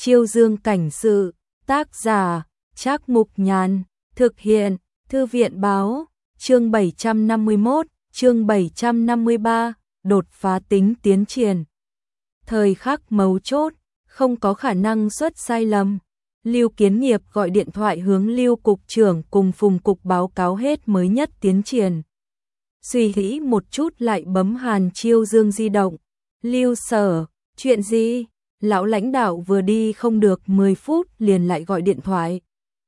Chiêu Dương cảnh sự, tác giả, Trác Mục Nhàn, thực hiện, Thư viện báo, chương 751, chương 753, đột phá tính tiến triển. Thời khắc mấu chốt, không có khả năng xuất sai lầm. Lưu Kiến Nghiệp gọi điện thoại hướng Lưu cục trưởng cùng Phùng cục báo cáo hết mới nhất tiến triển. Suy nghĩ một chút lại bấm Hàn Chiêu Dương di động. Lưu Sở, chuyện gì? Lão lãnh đạo vừa đi không được 10 phút liền lại gọi điện thoại.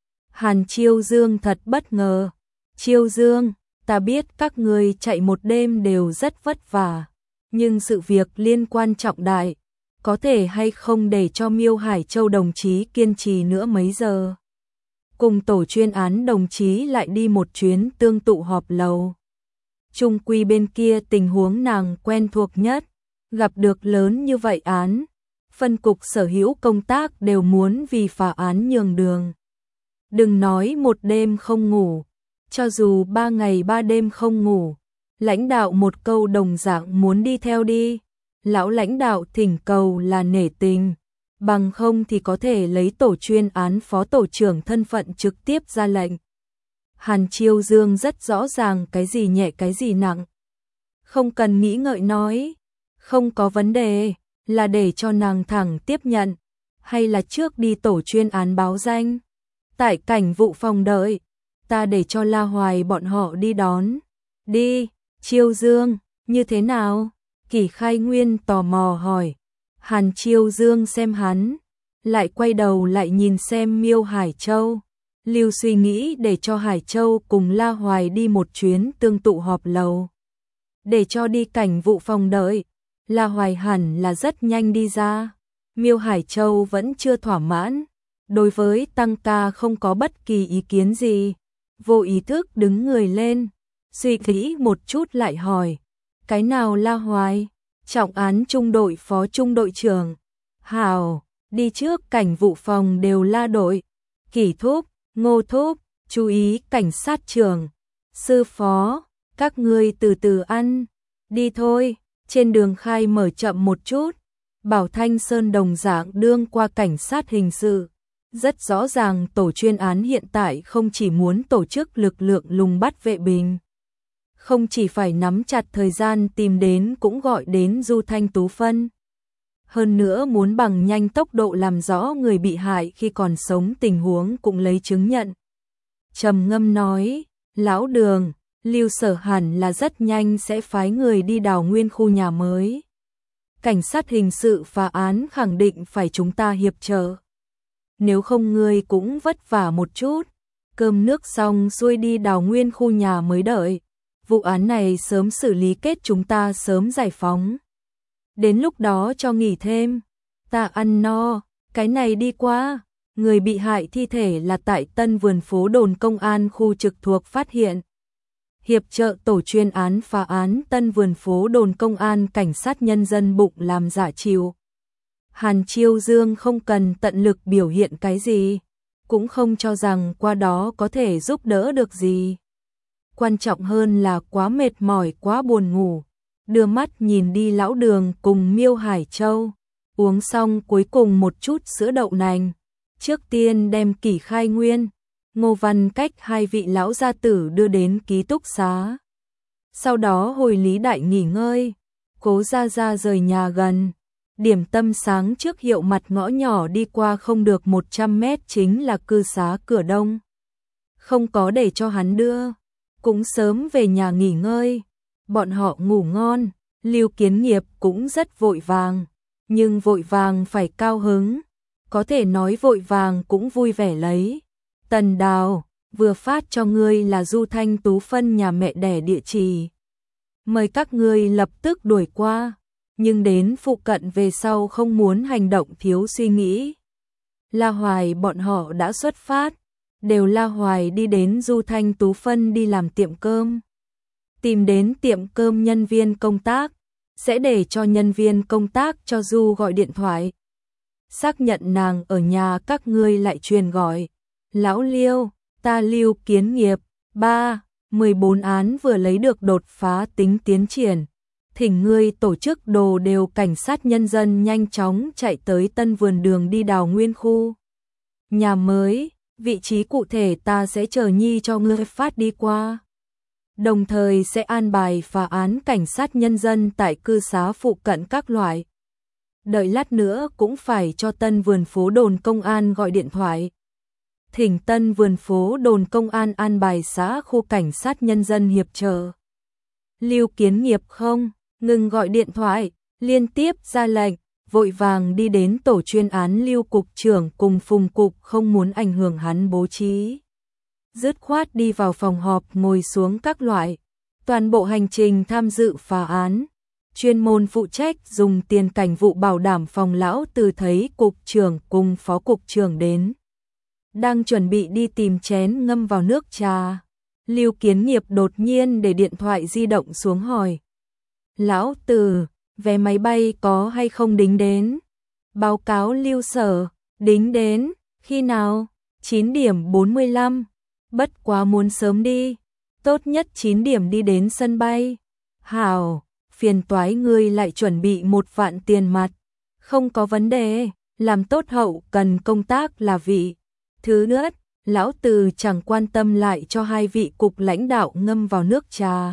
Hàn Chiêu Dương thật bất ngờ. Chiêu Dương, ta biết các người chạy một đêm đều rất vất vả, nhưng sự việc liên quan trọng đại, có thể hay không để cho Miêu Hải Châu đồng chí kiên trì nữa mấy giờ. Cùng tổ chuyên án đồng chí lại đi một chuyến tương tụ họp lầu. Trung quy bên kia tình huống nàng quen thuộc nhất, gặp được lớn như vậy án, phân cục sở hữu công tác đều muốn vì phá án nhường đường. Đừng nói một đêm không ngủ, cho dù 3 ngày 3 đêm không ngủ, lãnh đạo một câu đồng dạng muốn đi theo đi. Lão lãnh đạo thỉnh cầu là nể tình, bằng không thì có thể lấy tổ chuyên án phó tổ trưởng thân phận trực tiếp ra lệnh. Hàn Chiêu Dương rất rõ ràng cái gì nhẹ cái gì nặng. Không cần nghĩ ngợi nói, không có vấn đề, là để cho nàng thẳng tiếp nhận, hay là trước đi tổ chuyên án báo danh. Tại cảnh vụ phòng đợi, ta để cho La Hoài bọn họ đi đón. Đi, Chiêu Dương, như thế nào? Kỷ Khai Nguyên tò mò hỏi. Hàn Chiêu Dương xem hắn, lại quay đầu lại nhìn xem Miêu Hải Châu. Lưu suy nghĩ để cho Hải Châu cùng La Hoài đi một chuyến tương tụ họp lầu. Để cho đi cảnh vụ phòng đợi, La Hoài hẳn là rất nhanh đi ra. Miêu Hải Châu vẫn chưa thỏa mãn, đối với tăng ca không có bất kỳ ý kiến gì. Vô ý thức đứng người lên, suy nghĩ một chút lại hỏi. Cái nào La Hoài? Trọng án trung đội phó trung đội trưởng. Hào, đi trước cảnh vụ phòng đều La đội. Kỷ thúc, Ngô thúc, chú ý cảnh sát trưởng. Sư phó, các ngươi từ từ ăn. Đi thôi, trên đường khai mở chậm một chút. Bảo Thanh Sơn đồng dạng đương qua cảnh sát hình sự. Rất rõ ràng tổ chuyên án hiện tại không chỉ muốn tổ chức lực lượng lùng bắt vệ bình, không chỉ phải nắm chặt thời gian tìm đến cũng gọi đến Du Thanh Tú Phân. Hơn nữa muốn bằng nhanh tốc độ làm rõ người bị hại khi còn sống tình huống cũng lấy chứng nhận. Trầm ngâm nói, lão Đường, Lưu Sở hẳn là rất nhanh sẽ phái người đi đào nguyên khu nhà mới. Cảnh sát hình sự phá án khẳng định phải chúng ta hiệp trợ. Nếu không ngươi cũng vất vả một chút, cơm nước xong xuôi đi đào nguyên khu nhà mới đợi. Vụ án này sớm xử lý kết chúng ta sớm giải phóng. Đến lúc đó cho nghỉ thêm. Ta ăn no, cái này đi qua. Người bị hại thi thể là tại Tân Vườn phố đồn công an khu trực thuộc phát hiện. Hiệp trợ tổ chuyên án phá án Tân Vườn phố đồn công an cảnh sát nhân dân bụng làm giả chịu. Hàn Chiêu Dương không cần tận lực biểu hiện cái gì, cũng không cho rằng qua đó có thể giúp đỡ được gì. Quan trọng hơn là quá mệt mỏi quá buồn ngủ, đưa mắt nhìn đi lão Đường cùng Miêu Hải Châu, uống xong cuối cùng một chút sữa đậu nành, trước tiên đem Kỷ Khai Nguyên, Ngô Văn Cách hai vị lão gia tử đưa đến ký túc xá. Sau đó hồi Lý Đại nghỉ ngơi, Cố Gia Gia rời nhà gần, điểm tâm sáng trước hiệu mặt ngõ nhỏ đi qua không được 100 mét chính là cư xá cửa đông. Không có để cho hắn đưa, cũng sớm về nhà nghỉ ngơi. Bọn họ ngủ ngon, Lưu Kiến Nghiệp cũng rất vội vàng, nhưng vội vàng phải cao hứng, có thể nói vội vàng cũng vui vẻ lấy. Tần Đào, vừa phát cho ngươi là Du Thanh Tú Phân nhà mẹ đẻ địa chỉ. Mời các ngươi lập tức đuổi qua, nhưng đến phụ cận về sau không muốn hành động thiếu suy nghĩ. La Hoài bọn họ đã xuất phát, đều La Hoài đi đến Du Thanh Tú Phân đi làm tiệm cơm. Tìm đến tiệm cơm nhân viên công tác, sẽ để cho nhân viên công tác cho Du gọi điện thoại. Xác nhận nàng ở nhà các ngươi lại truyền gọi. Lão Liêu, ta Lưu Kiến Nghiệp, 14 án vừa lấy được đột phá tính tiến triển. thỉnh ngươi tổ chức đồ đều cảnh sát nhân dân nhanh chóng chạy tới Tân Vườn Đường đi đào nguyên khu nhà mới, vị trí cụ thể ta sẽ chờ nhi cho ngươi phát đi qua. Đồng thời sẽ an bài phá án cảnh sát nhân dân tại cư xá phụ cận các loại. Đợi lát nữa cũng phải cho Tân Vườn phố đồn công an gọi điện thoại. Thỉnh Tân Vườn phố đồn công an an bài xã khu cảnh sát nhân dân hiệp trợ. Lưu Kiến Nghiệp không ngừng gọi điện thoại, liên tiếp ra lệnh, vội vàng đi đến tổ chuyên án Lưu cục trưởng cùng Phùng cục không muốn ảnh hưởng hắn bố trí. Dứt khoát đi vào phòng họp ngồi xuống các loại, toàn bộ hành trình tham dự phá án. Chuyên môn phụ trách dùng tiền cảnh vụ bảo đảm phòng lão Từ thấy cục trưởng cùng phó cục trưởng đến. Đang chuẩn bị đi tìm chén ngâm vào nước trà. Lưu Kiến Nghiệp đột nhiên để điện thoại di động xuống hỏi. Lão Từ, vé máy bay có hay không đính đến? Báo cáo Lưu sở, đính đến, khi nào? 9 điểm 45, bất quá muốn sớm đi, tốt nhất 9 điểm đi đến sân bay. Hảo, phiền toái ngươi lại chuẩn bị 1 vạn tiền mặt, không có vấn đề, làm tốt hậu cần công tác là vị. Thứ nữa, lão Từ chẳng quan tâm lại cho 2 vị cục lãnh đạo ngâm vào nước trà.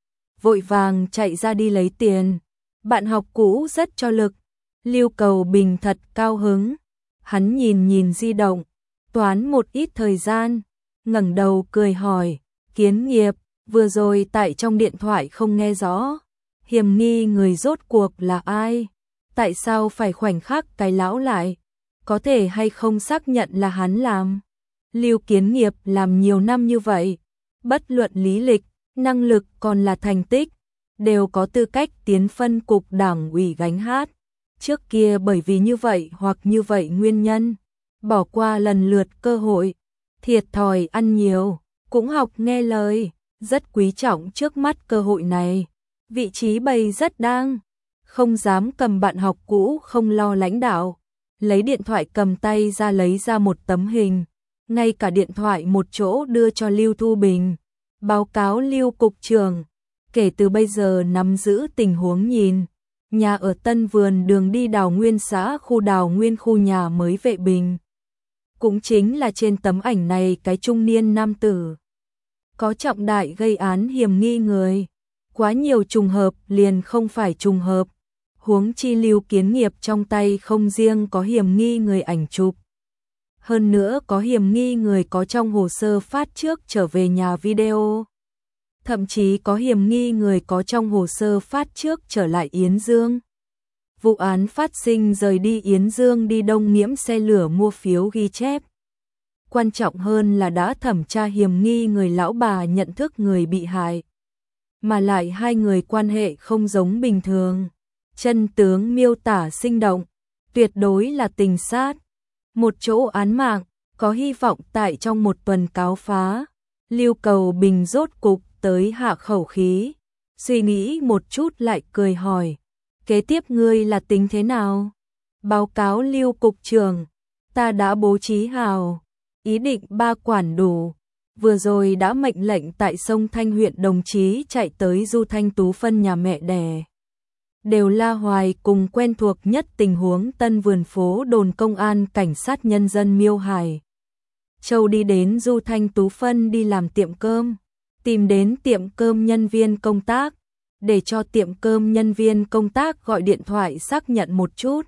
Vội vàng chạy ra đi lấy tiền. Bạn học cũ rất cho lực. Lưu Cầu Bình thật cao hứng. Hắn nhìn di động, toán một ít thời gian, ngẩng đầu cười hỏi, Kiến Nghiệp, vừa rồi tại trong điện thoại không nghe rõ. Hiểm nghi người rốt cuộc là ai? Tại sao phải khoảnh khắc cái lão lại? Có thể hay không xác nhận là hắn làm? Lưu Kiến Nghiệp làm nhiều năm như vậy, bất luận lý lịch, năng lực còn là thành tích, đều có tư cách tiến phân cục đảng ủy gánh hát. Trước kia bởi vì như vậy hoặc như vậy nguyên nhân, bỏ qua lần lượt cơ hội, thiệt thòi ăn nhiều, cũng học nghe lời, rất quý trọng trước mắt cơ hội này. Vị trí bày rất đang, không dám cầm bạn học cũ không lo lãnh đạo, lấy điện thoại cầm tay ra lấy ra một tấm hình, ngay cả điện thoại một chỗ đưa cho Lưu Thu Bình. Báo cáo Lưu cục trưởng, kể từ bây giờ nắm giữ tình huống nhìn, nhà ở Tân Vườn Đường đi Đào Nguyên xã khu Đào Nguyên khu nhà mới Vệ Bình. Cũng chính là trên tấm ảnh này cái trung niên nam tử có trọng đại gây án hiểm nghi người. Quá nhiều trùng hợp liền không phải trùng hợp. Huống chi Lưu Kiến Nghiệp trong tay không riêng có hiểm nghi người ảnh chụp. Hơn nữa có hiểm nghi người có trong hồ sơ phát trước trở về nhà video. Thậm chí có hiểm nghi người có trong hồ sơ phát trước trở lại Yến Dương. Vụ án phát sinh rời đi Yến Dương đi Đông Nghiễm xe lửa mua phiếu ghi chép. Quan trọng hơn là đã thẩm tra hiểm nghi người lão bà nhận thức người bị hại. Mà lại 2 người quan hệ không giống bình thường. Chân tướng miêu tả sinh động, tuyệt đối là tình sát. Một chỗ án mạng, có hy vọng tại trong 1 tuần cáo phá. Lưu Cầu Bình rốt cục tới hạ khẩu khí, suy nghĩ một chút lại cười hỏi, kế tiếp ngươi là tính thế nào? Báo cáo Lưu cục trưởng, ta đã bố trí hào, ý định 3 quản đủ, vừa rồi đã mệnh lệnh tại sông Thanh huyện đồng chí chạy tới Du Thanh Tú phân nhà mẹ đẻ. Đều la hoài cùng quen thuộc nhất tình huống Tân Vườn phố đồn công an cảnh sát nhân dân Miêu Hải. Châu đi đến Du Thanh Tú phân đi làm tiệm cơm, tìm đến tiệm cơm nhân viên công tác, để cho tiệm cơm nhân viên công tác gọi điện thoại xác nhận một chút.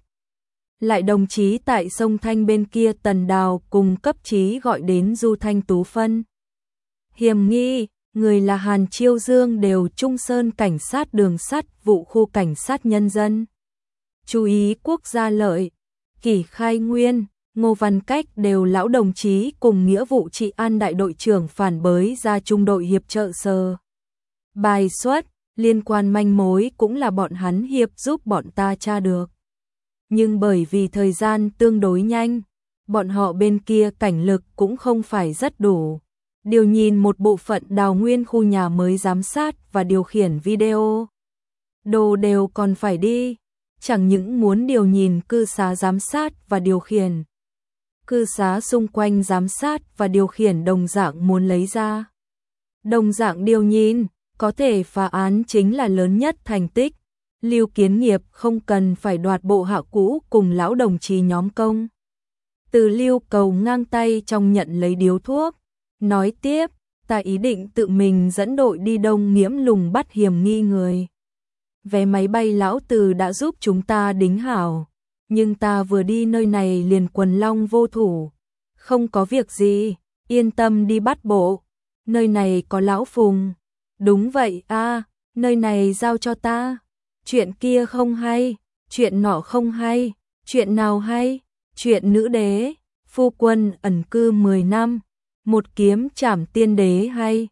Lại đồng chí tại sông Thanh bên kia Tần Đào cùng cấp chí gọi đến Du Thanh Tú phân. Hiểm nghi, người là Hàn Chiêu Dương đều Trung Sơn cảnh sát đường sắt vụ khu cảnh sát nhân dân. Chú ý Quốc gia Lợi, Kỷ Khai Nguyên, Ngô Văn Cách đều lão đồng chí cùng nghĩa vụ trị an đại đội trưởng phản bới ra trung đội hiệp trợ sơ. Bài xuất, liên quan manh mối cũng là bọn hắn hiệp giúp bọn ta tra được. Nhưng bởi vì thời gian tương đối nhanh, bọn họ bên kia cảnh lực cũng không phải rất đủ. Điều nhìn một bộ phận Đào Nguyên khu nhà mới giám sát và điều khiển video. Đồ đều còn phải đi, chẳng những muốn điều nhìn cư xá giám sát và điều khiển. Cư xá xung quanh giám sát và điều khiển đồng dạng muốn lấy ra. Đồng dạng điều nhìn, có thể phá án chính là lớn nhất thành tích, Lưu Kiến Nghiệp không cần phải đoạt bộ hạ cũ cùng lão đồng chí nhóm công. Từ Lưu Cầu ngang tay trong nhận lấy điếu thuốc, nói tiếp, ta ý định tự mình dẫn đội đi Đông Nghiễm lùng bắt hiểm nghi người. Vé máy bay lão Từ đã giúp chúng ta đính hảo, nhưng ta vừa đi nơi này liền quần long vô thủ. Không có việc gì, yên tâm đi bắt bộ, nơi này có lão Phùng. Đúng vậy a, nơi này giao cho ta. Chuyện kia không hay, chuyện nọ không hay, chuyện nào hay? Chuyện nữ đế, phu quân ẩn cư 10 năm, một kiếm trảm tiên đế hay.